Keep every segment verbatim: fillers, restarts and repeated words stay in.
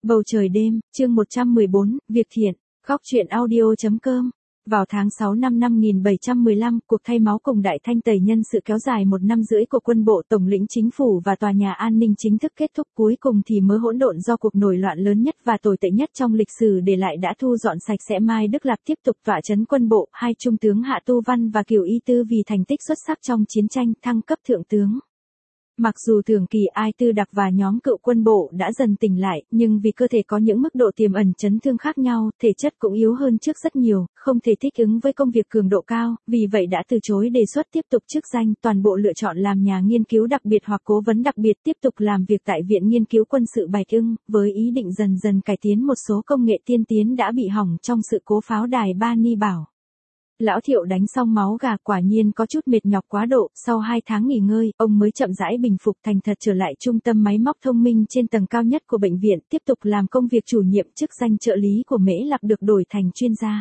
Bầu trời đêm, chương một trăm mười bốn, Việc thiện, góc truyện audio.com. Vào tháng sáu năm năm nghìn bảy trăm mười lăm, cuộc thay máu cùng đại thanh tẩy nhân sự kéo dài một năm rưỡi của quân bộ tổng lĩnh chính phủ và tòa nhà an ninh chính thức kết thúc, cuối cùng thì mớ hỗn độn do cuộc nổi loạn lớn nhất và tồi tệ nhất trong lịch sử để lại đã thu dọn sạch sẽ. Mai Đức Lạp tiếp tục tọa trấn quân bộ, hai trung tướng Hạ Tu Văn và Kiều Y Tư vì thành tích xuất sắc trong chiến tranh thăng cấp thượng tướng. Mặc dù Thường Kỳ, Ai Tư Đặc và nhóm cựu quân bộ đã dần tỉnh lại, nhưng vì cơ thể có những mức độ tiềm ẩn chấn thương khác nhau, thể chất cũng yếu hơn trước rất nhiều, không thể thích ứng với công việc cường độ cao, vì vậy đã từ chối đề xuất tiếp tục chức danh, toàn bộ lựa chọn làm nhà nghiên cứu đặc biệt hoặc cố vấn đặc biệt, tiếp tục làm việc tại Viện Nghiên cứu Quân sự Bạch Ưng, với ý định dần dần cải tiến một số công nghệ tiên tiến đã bị hỏng trong sự cố pháo đài Ba Ni Bảo. Lão Thiệu đánh xong máu gà, quả nhiên có chút mệt nhọc quá độ, sau hai tháng nghỉ ngơi, ông mới chậm rãi bình phục, thành thật trở lại trung tâm máy móc thông minh trên tầng cao nhất của bệnh viện, tiếp tục làm công việc chủ nhiệm. Chức danh trợ lý của Mễ Lạc được đổi thành chuyên gia.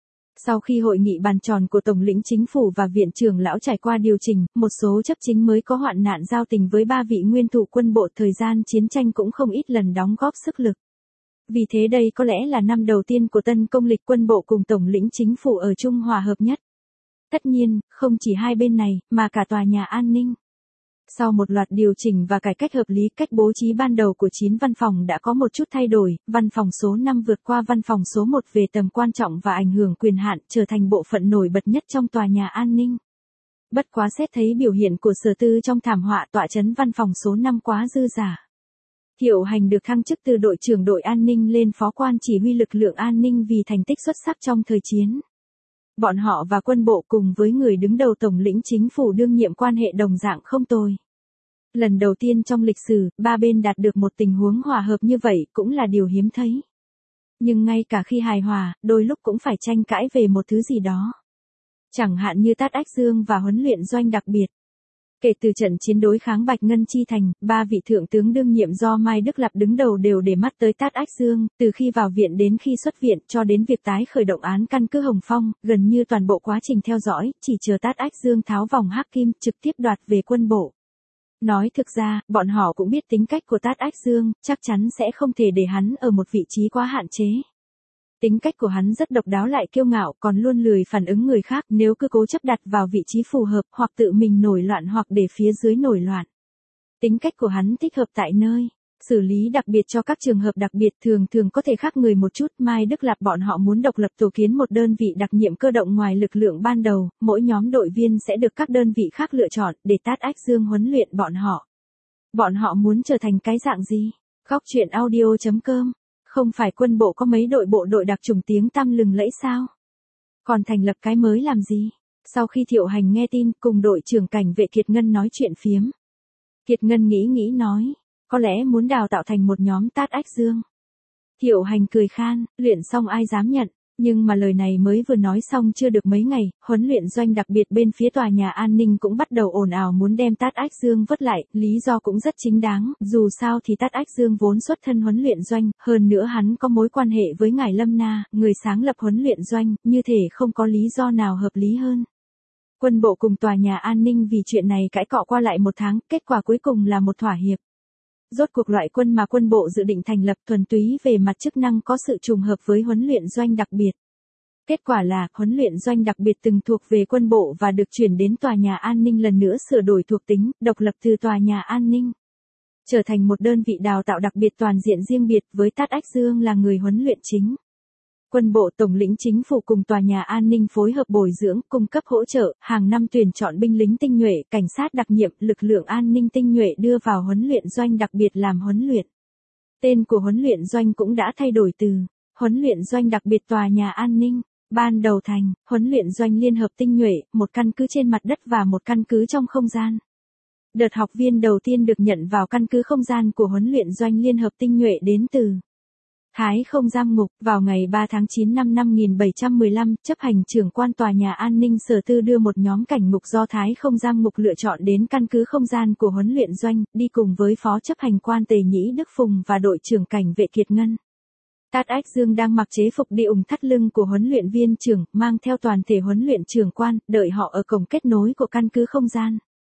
Sau khi hội nghị bàn tròn của Tổng lĩnh Chính phủ và Viện trưởng Lão trải qua điều chỉnh, một số chấp chính mới có hoạn nạn giao tình với ba vị nguyên thủ quân bộ thời gian chiến tranh cũng không ít lần đóng góp sức lực. Vì thế đây có lẽ là năm đầu tiên của tân công lịch quân bộ cùng Tổng lĩnh Chính phủ ở chung hòa hợp nhất. Tất nhiên, không chỉ hai bên này, mà cả tòa nhà an ninh. Sau một loạt điều chỉnh và cải cách hợp lý, cách bố trí ban đầu của chín văn phòng đã có một chút thay đổi, văn phòng số năm vượt qua văn phòng số một về tầm quan trọng và ảnh hưởng quyền hạn, trở thành bộ phận nổi bật nhất trong tòa nhà an ninh. Bất quá xét thấy biểu hiện của Sở Tư trong thảm họa, tọa trấn văn phòng số năm quá dư dả. Thiệu Hành được thăng chức từ đội trưởng đội an ninh lên phó quan chỉ huy lực lượng an ninh vì thành tích xuất sắc trong thời chiến. Bọn họ và quân bộ cùng với người đứng đầu Tổng lĩnh Chính phủ đương nhiệm quan hệ đồng dạng không tồi. Lần đầu tiên trong lịch sử, ba bên đạt được một tình huống hòa hợp như vậy cũng là điều hiếm thấy. Nhưng ngay cả khi hài hòa, đôi lúc cũng phải tranh cãi về một thứ gì đó. Chẳng hạn như Tát Ách Dương và huấn luyện doanh đặc biệt. Kể từ trận chiến đối kháng Bạch Ngân Chi Thành, ba vị thượng tướng đương nhiệm do Mai Đức Lạp đứng đầu đều để mắt tới Tát Ách Dương, từ khi vào viện đến khi xuất viện cho đến việc tái khởi động án căn cứ Hồng Phong, gần như toàn bộ quá trình theo dõi, chỉ chờ Tát Ách Dương tháo vòng hắc kim, trực tiếp đoạt về quân bộ. Nói thực ra, bọn họ cũng biết tính cách của Tát Ách Dương, chắc chắn sẽ không thể để hắn ở một vị trí quá hạn chế. Tính cách của hắn rất độc đáo lại kiêu ngạo, còn luôn lười phản ứng người khác, nếu cứ cố chấp đặt vào vị trí phù hợp, hoặc tự mình nổi loạn hoặc để phía dưới nổi loạn. Tính cách của hắn thích hợp tại nơi xử lý đặc biệt cho các trường hợp đặc biệt, thường thường có thể khác người một chút. Mai Đức Lạp bọn họ muốn độc lập tổ kiến một đơn vị đặc nhiệm cơ động ngoài lực lượng ban đầu, mỗi nhóm đội viên sẽ được các đơn vị khác lựa chọn, để Tát Ách Dương huấn luyện bọn họ. Bọn họ muốn trở thành cái dạng gì? Góc truyện audio.com. Không phải quân bộ có mấy đội bộ đội đặc chủng tiếng tăm lừng lẫy sao? Còn thành lập cái mới làm gì? Sau khi Thiệu Hành nghe tin, cùng đội trưởng cảnh vệ Kiệt Ngân nói chuyện phiếm. Kiệt Ngân nghĩ nghĩ nói, có lẽ muốn đào tạo thành một nhóm Tát Ách Dương. Thiệu Hành cười khan, luyện xong ai dám nhận. Nhưng mà lời này mới vừa nói xong chưa được mấy ngày, huấn luyện doanh đặc biệt bên phía tòa nhà an ninh cũng bắt đầu ồn ào muốn đem Tát Ách Dương vớt lại, lý do cũng rất chính đáng, dù sao thì Tát Ách Dương vốn xuất thân huấn luyện doanh, hơn nữa hắn có mối quan hệ với ngài Lâm Na, người sáng lập huấn luyện doanh, như thể không có lý do nào hợp lý hơn. Quân bộ cùng tòa nhà an ninh vì chuyện này cãi cọ qua lại một tháng, kết quả cuối cùng là một thỏa hiệp. Rốt cuộc loại quân mà quân bộ dự định thành lập thuần túy về mặt chức năng có sự trùng hợp với huấn luyện doanh đặc biệt. Kết quả là, huấn luyện doanh đặc biệt từng thuộc về quân bộ và được chuyển đến tòa nhà an ninh lần nữa sửa đổi thuộc tính, độc lập từ tòa nhà an ninh. Trở thành một đơn vị đào tạo đặc biệt toàn diện riêng biệt với Tát Ách Dương là người huấn luyện chính. Quân bộ Tổng lĩnh Chính phủ cùng tòa nhà an ninh phối hợp bồi dưỡng, cung cấp hỗ trợ, hàng năm tuyển chọn binh lính tinh nhuệ, cảnh sát đặc nhiệm, lực lượng an ninh tinh nhuệ đưa vào huấn luyện doanh đặc biệt làm huấn luyện. Tên của huấn luyện doanh cũng đã thay đổi từ huấn luyện doanh đặc biệt tòa nhà an ninh. Ban đầu thành huấn luyện doanh liên hợp tinh nhuệ, một căn cứ trên mặt đất và một căn cứ trong không gian. Đợt học viên đầu tiên được nhận vào căn cứ không gian của huấn luyện doanh liên hợp tinh nhuệ đến từ Thái Không Giam Ngục. Vào ngày ba tháng chín năm năm nghìn bảy trăm mười lăm, chấp hành trưởng quan tòa nhà an ninh Sở Tư đưa một nhóm cảnh ngục do Thái Không Giam Ngục lựa chọn đến căn cứ không gian của huấn luyện doanh, đi cùng với phó chấp hành quan Tề Nhĩ Đức Phùng và đội trưởng cảnh vệ Kiệt Ngân. Tát Ách Dương đang mặc chế phục đi ủng thắt lưng của huấn luyện viên trưởng, mang theo toàn thể huấn luyện trưởng quan, đợi họ ở cổng kết nối của căn cứ không gian.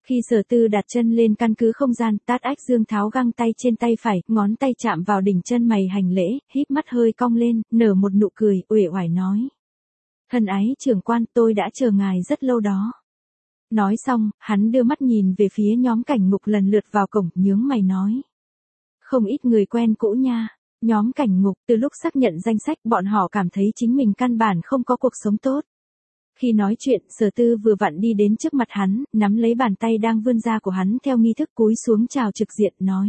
Khi Sở Tư đặt chân lên căn cứ không gian, Tát Ách Dương tháo găng tay trên tay phải, ngón tay chạm vào đỉnh chân mày hành lễ, híp mắt hơi cong lên, nở một nụ cười, uể oải nói. Thân ái trưởng quan, tôi đã chờ ngài rất lâu đó. Nói xong, hắn đưa mắt nhìn về phía nhóm Cảnh Ngục lần lượt vào cổng, nhướng mày nói. Không ít người quen cũ nha. Nhóm Cảnh Ngục, từ lúc xác nhận danh sách bọn họ cảm thấy chính mình căn bản không có cuộc sống tốt. Khi nói chuyện, Sở Tư vừa vặn đi đến trước mặt hắn, nắm lấy bàn tay đang vươn ra của hắn theo nghi thức cúi xuống chào trực diện, nói.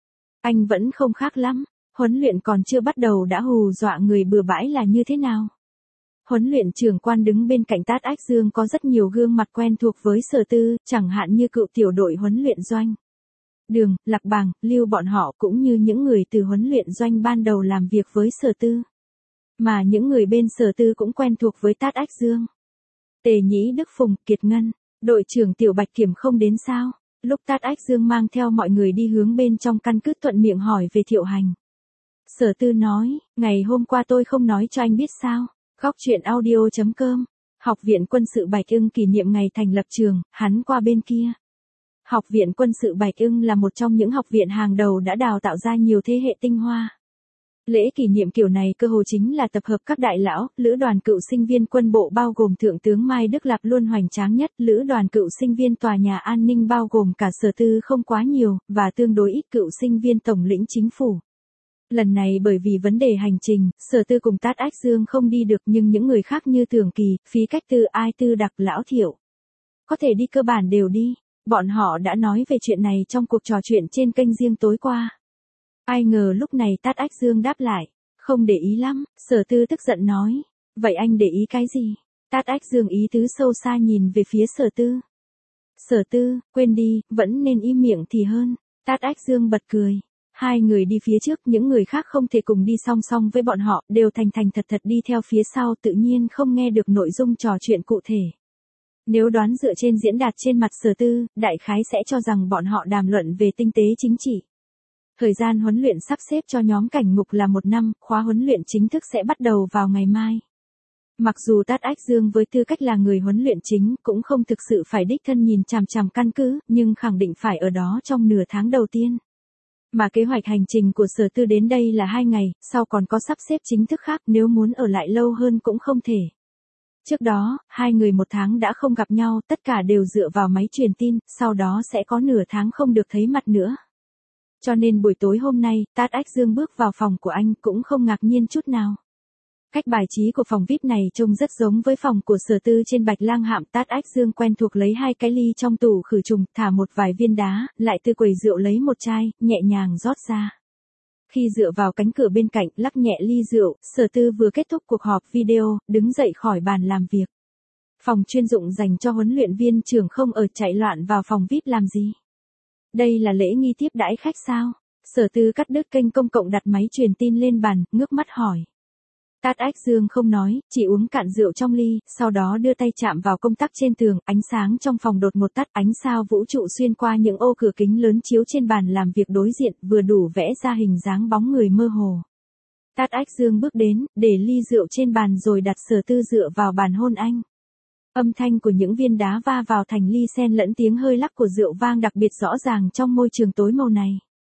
Anh vẫn không khác lắm, huấn luyện còn chưa bắt đầu đã hù dọa người bừa bãi là như thế nào? Huấn luyện trưởng quan đứng bên cạnh Tát Ách Dương có rất nhiều gương mặt quen thuộc với Sở Tư, chẳng hạn như cựu tiểu đội huấn luyện doanh. Đường, Lạc Bàng, Lưu bọn họ cũng như những người từ huấn luyện doanh ban đầu làm việc với Sở Tư. Mà những người bên Sở Tư cũng quen thuộc với Tát Ách Dương. Tề Nhĩ Đức Phùng, Kiệt Ngân, đội trưởng Tiểu Bạch Kiểm không đến sao? Lúc Tát Ách Dương mang theo mọi người đi hướng bên trong căn cứ thuận miệng hỏi về Thiệu Hành. Sở Tư nói, ngày hôm qua tôi không nói cho anh biết sao? Góc truyện audio chấm com, Học viện Quân sự Bạch Ưng kỷ niệm ngày thành lập trường, hắn qua bên kia. Học viện Quân sự Bạch Ưng là một trong những học viện hàng đầu đã đào tạo ra nhiều thế hệ tinh hoa. Lễ kỷ niệm kiểu này cơ hồ chính là tập hợp các đại lão, lữ đoàn cựu sinh viên quân bộ bao gồm Thượng tướng Mai Đức Lạp luôn hoành tráng nhất, lữ đoàn cựu sinh viên tòa nhà an ninh bao gồm cả Sở Tư không quá nhiều, và tương đối ít cựu sinh viên tổng lĩnh chính phủ. Lần này bởi vì vấn đề hành trình, Sở Tư cùng Tát Ách Dương không đi được nhưng những người khác như Tưởng Kỳ, Phí Cách Tư, Ai Tư Đặc, Lão Thiệu. Có thể đi cơ bản đều đi. Bọn họ đã nói về chuyện này trong cuộc trò chuyện trên kênh riêng tối qua. Ai ngờ lúc này Tát Ách Dương đáp lại. Không để ý lắm, Sở Tư tức giận nói. Vậy anh để ý cái gì? Tát Ách Dương ý tứ sâu xa nhìn về phía Sở Tư. Sở Tư, quên đi, vẫn nên im miệng thì hơn. Tát Ách Dương bật cười. Hai người đi phía trước, những người khác không thể cùng đi song song với bọn họ, đều thành thành thật thật đi theo phía sau, tự nhiên không nghe được nội dung trò chuyện cụ thể. Nếu đoán dựa trên diễn đạt trên mặt Sở Tư, đại khái sẽ cho rằng bọn họ đàm luận về tinh tế chính trị. Thời gian huấn luyện sắp xếp cho nhóm Cảnh Ngục là một năm, khóa huấn luyện chính thức sẽ bắt đầu vào ngày mai. Mặc dù Tát Ách Dương với tư cách là người huấn luyện chính cũng không thực sự phải đích thân nhìn chằm chằm căn cứ, nhưng khẳng định phải ở đó trong nửa tháng đầu tiên. Mà kế hoạch hành trình của Sở Tư đến đây là hai ngày, sau còn có sắp xếp chính thức khác, nếu muốn ở lại lâu hơn cũng không thể. Trước đó, hai người một tháng đã không gặp nhau, tất cả đều dựa vào máy truyền tin, sau đó sẽ có nửa tháng không được thấy mặt nữa. Cho nên buổi tối hôm nay, Tát Ách Dương bước vào phòng của anh cũng không ngạc nhiên chút nào. Cách bài trí của phòng vi ai pi này trông rất giống với phòng của Sở Tư trên Bạch Lang Hạm. Tát Ách Dương quen thuộc lấy hai cái ly trong tủ khử trùng, thả một vài viên đá, lại từ quầy rượu lấy một chai, nhẹ nhàng rót ra. Khi dựa vào cánh cửa bên cạnh, lắc nhẹ ly rượu, Sở Tư vừa kết thúc cuộc họp video, đứng dậy khỏi bàn làm việc. Phòng chuyên dụng dành cho huấn luyện viên trưởng không ở chạy loạn vào phòng vi ai pi làm gì? Đây là lễ nghi tiếp đãi khách sao? Sở Tư cắt đứt kênh công cộng đặt máy truyền tin lên bàn, ngước mắt hỏi. Tát Ách Dương không nói, chỉ uống cạn rượu trong ly, sau đó đưa tay chạm vào công tắc trên tường, ánh sáng trong phòng đột ngột tắt, ánh sao vũ trụ xuyên qua những ô cửa kính lớn chiếu trên bàn làm việc đối diện, vừa đủ vẽ ra hình dáng bóng người mơ hồ. Tát Ách Dương bước đến, để ly rượu trên bàn rồi đặt Sở Tư dựa vào bàn hôn anh. Âm thanh của những viên đá va vào thành ly xen lẫn tiếng hơi lắc của rượu vang đặc biệt rõ ràng trong môi trường tối màu này.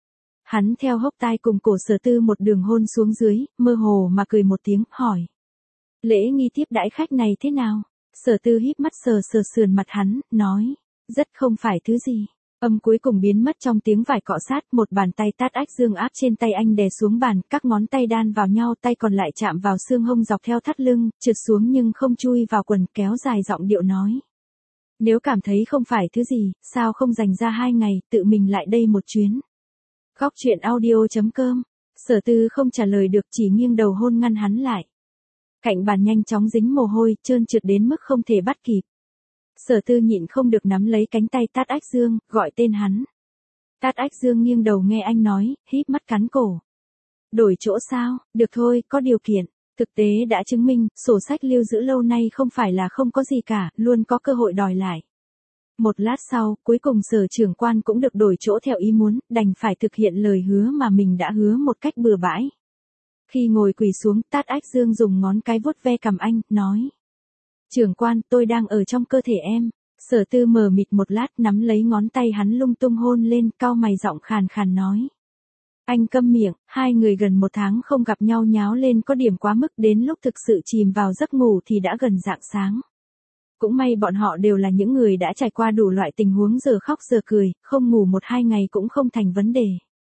Hắn theo hốc tai cùng cổ Sở Tư một đường hôn xuống dưới, mơ hồ mà cười một tiếng, hỏi. Lễ nghi tiếp đãi khách này thế nào? Sở Tư híp mắt sờ sờ sườn mặt hắn, nói. Rất không phải thứ gì. Âm cuối cùng biến mất trong tiếng vải cọ sát, một bàn tay Tát Ách Dương áp trên tay anh đè xuống bàn, các ngón tay đan vào nhau, tay còn lại chạm vào xương hông dọc theo thắt lưng, trượt xuống nhưng không chui vào quần, kéo dài giọng điệu nói. Nếu cảm thấy không phải thứ gì, sao không dành ra hai ngày, tự mình lại đây một chuyến. Góc truyện audio chấm com, Sở Tư không trả lời được, chỉ nghiêng đầu hôn ngăn hắn lại. Cạnh bàn nhanh chóng dính mồ hôi, trơn trượt đến mức không thể bắt kịp. Sở Tư nhịn không được nắm lấy cánh tay Tát Ách Dương, gọi tên hắn. Tát Ách Dương nghiêng đầu nghe anh nói, híp mắt cắn cổ. Đổi chỗ sao? Được thôi, có điều kiện. Thực tế đã chứng minh, sổ sách lưu giữ lâu nay không phải là không có gì cả, luôn có cơ hội đòi lại. Một lát sau, cuối cùng Sở trưởng quan cũng được đổi chỗ theo ý muốn, đành phải thực hiện lời hứa mà mình đã hứa một cách bừa bãi. Khi ngồi quỳ xuống, Tát Ách Dương dùng ngón cái vuốt ve cằm anh, nói. Trưởng quan, tôi đang ở trong cơ thể em. Sở Tư mờ mịt một lát nắm lấy ngón tay hắn lung tung hôn lên, cau mày giọng khàn khàn nói. Anh câm miệng, hai người gần một tháng không gặp nhau nháo lên có điểm quá mức, đến lúc thực sự chìm vào giấc ngủ thì đã gần rạng sáng. Cũng may bọn họ đều là những người đã trải qua đủ loại tình huống giờ khóc giờ cười, không ngủ một hai ngày cũng không thành vấn đề.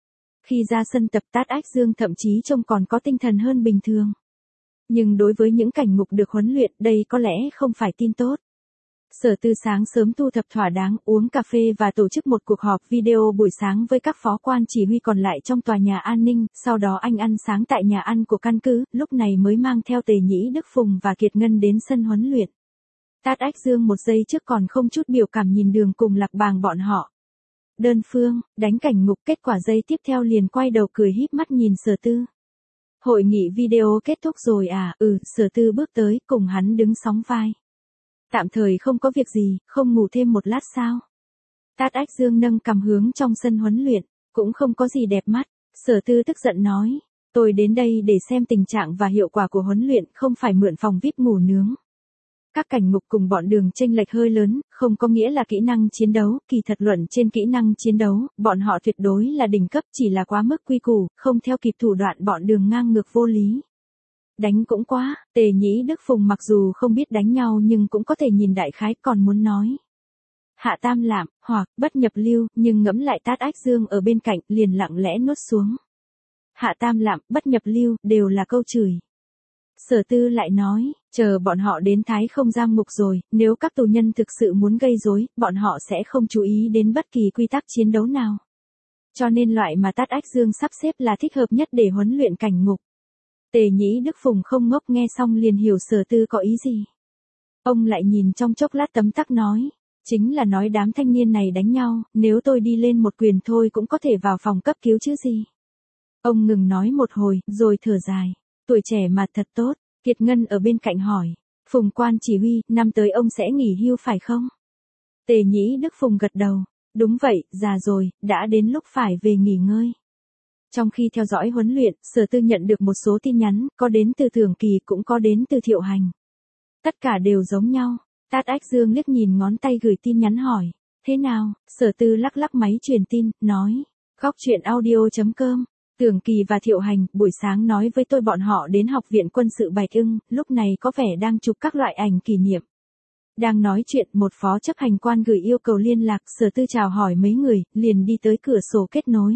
Khi ra sân tập Tát Ách Dương thậm chí trông còn có tinh thần hơn bình thường. Nhưng đối với những cảnh ngục được huấn luyện đây có lẽ không phải tin tốt. Sở Tư sáng sớm thu thập thỏa đáng, uống cà phê và tổ chức một cuộc họp video buổi sáng với các phó quan chỉ huy còn lại trong tòa nhà an ninh, sau đó anh ăn sáng tại nhà ăn của căn cứ, lúc này mới mang theo Tề Nhĩ Đức Phùng và Kiệt Ngân đến sân huấn luyện. Tát Ách Dương một giây trước còn không chút biểu cảm nhìn Đường cùng Lạc Bàng bọn họ. Đơn phương, đánh cảnh ngục, kết quả giây tiếp theo liền quay đầu cười híp mắt nhìn Sở Tư. Hội nghị video kết thúc rồi à, ừ, Sở Tư bước tới, cùng hắn đứng sóng vai. Tạm thời không có việc gì, không ngủ thêm một lát sao? Tát Ách Dương nâng cằm hướng trong sân huấn luyện, cũng không có gì đẹp mắt. Sở Tư tức giận nói, tôi đến đây để xem tình trạng và hiệu quả của huấn luyện, không phải mượn phòng vi ai pi ngủ nướng. Các cảnh ngục cùng bọn Đường chênh lệch hơi lớn, không có nghĩa là kỹ năng chiến đấu, kỳ thật luận trên kỹ năng chiến đấu, bọn họ tuyệt đối là đỉnh cấp, chỉ là quá mức quy củ, không theo kịp thủ đoạn bọn Đường ngang ngược vô lý. Đánh cũng quá, Tề Nhĩ Đức Phùng mặc dù không biết đánh nhau nhưng cũng có thể nhìn đại khái, còn muốn nói. Hạ tam lạm, hoặc, bất nhập lưu, nhưng ngẫm lại Tát Ách Dương ở bên cạnh, liền lặng lẽ nuốt xuống. Hạ tam lạm, bất nhập lưu, đều là câu chửi. Sở Tư lại nói, chờ bọn họ đến Thái Không giam ngục rồi, nếu các tù nhân thực sự muốn gây rối, bọn họ sẽ không chú ý đến bất kỳ quy tắc chiến đấu nào. Cho nên loại mà Tát Ách Dương sắp xếp là thích hợp nhất để huấn luyện cảnh ngục. Tề Nhĩ Đức Phùng không ngốc, nghe xong liền hiểu Sở Tư có ý gì. Ông lại nhìn trong chốc lát tấm tắc nói, chính là nói đám thanh niên này đánh nhau, nếu tôi đi lên một quyền thôi cũng có thể vào phòng cấp cứu chứ gì. Ông ngừng nói một hồi, rồi thở dài, tuổi trẻ mà thật tốt. Kiệt Ngân ở bên cạnh hỏi, Phùng quan chỉ huy, năm tới ông sẽ nghỉ hưu phải không? Tề Nhĩ Đức Phùng gật đầu, đúng vậy, già rồi, đã đến lúc phải về nghỉ ngơi. Trong khi theo dõi huấn luyện, Sở Tư nhận được một số tin nhắn, có đến từ Thường Kỳ cũng có đến từ Thiệu Hành. Tất cả đều giống nhau. Tát Ách Dương liếc nhìn ngón tay gửi tin nhắn hỏi, thế nào? Sở Tư lắc lắc máy truyền tin, nói, góc truyện audio chấm com. Thường Kỳ và Thiệu Hành, buổi sáng nói với tôi bọn họ đến học viện quân sự Bạch Ưng, lúc này có vẻ đang chụp các loại ảnh kỷ niệm. Đang nói chuyện, một phó chấp hành quan gửi yêu cầu liên lạc, Sở Tư chào hỏi mấy người, liền đi tới cửa sổ kết nối.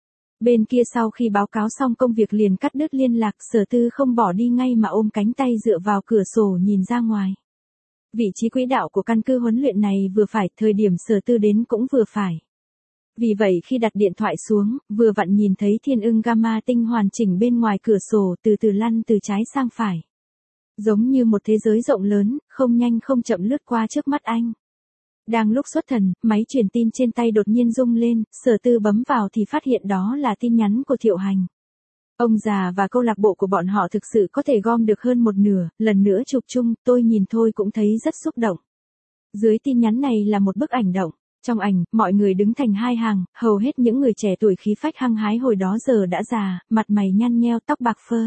Bên kia sau khi báo cáo xong công việc liền cắt đứt liên lạc, Sở Tư không bỏ đi ngay mà ôm cánh tay dựa vào cửa sổ nhìn ra ngoài. Vị trí quỹ đạo của căn cứ huấn luyện này vừa phải, thời điểm Sở Tư đến cũng vừa phải. Vì vậy khi đặt điện thoại xuống, vừa vặn nhìn thấy thiên ưng gamma tinh hoàn chỉnh bên ngoài cửa sổ từ từ lăn từ trái sang phải. Giống như một thế giới rộng lớn, không nhanh không chậm lướt qua trước mắt anh. Đang lúc xuất thần, máy truyền tin trên tay đột nhiên rung lên, Sở Tư bấm vào thì phát hiện đó là tin nhắn của Thiệu Hành. Ông già và câu lạc bộ của bọn họ thực sự có thể gom được hơn một nửa, lần nữa chụp chung, tôi nhìn thôi cũng thấy rất xúc động. Dưới tin nhắn này là một bức ảnh động. Trong ảnh, mọi người đứng thành hai hàng, hầu hết những người trẻ tuổi khí phách hăng hái hồi đó giờ đã già, mặt mày nhăn nheo, tóc bạc phơ.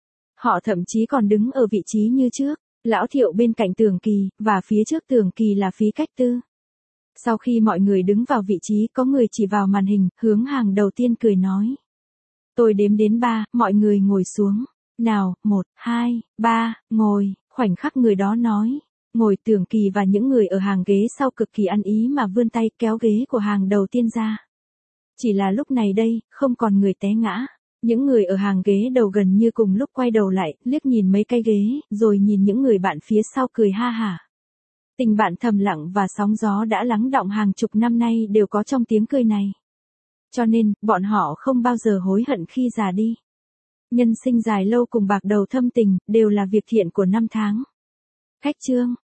Họ thậm chí còn đứng ở vị trí như trước, lão Thiệu bên cạnh Thường Kỳ, và phía trước Thường Kỳ là Phí Cách Tư. Sau khi mọi người đứng vào vị trí, có người chỉ vào màn hình, hướng hàng đầu tiên cười nói. Tôi đếm đến ba, mọi người ngồi xuống. Nào, một, hai, ba, ngồi, khoảnh khắc người đó nói. Ngồi, Thường Kỳ và những người ở hàng ghế sau cực kỳ ăn ý mà vươn tay kéo ghế của hàng đầu tiên ra. Chỉ là lúc này đây, không còn người té ngã. Những người ở hàng ghế đầu gần như cùng lúc quay đầu lại, liếc nhìn mấy cái ghế, rồi nhìn những người bạn phía sau cười ha hả. Tình bạn thầm lặng và sóng gió đã lắng đọng hàng chục năm nay đều có trong tiếng cười này. Cho nên, bọn họ không bao giờ hối hận khi già đi. Nhân sinh dài lâu cùng bạc đầu thâm tình, đều là việc thiện của năm tháng. Khách chương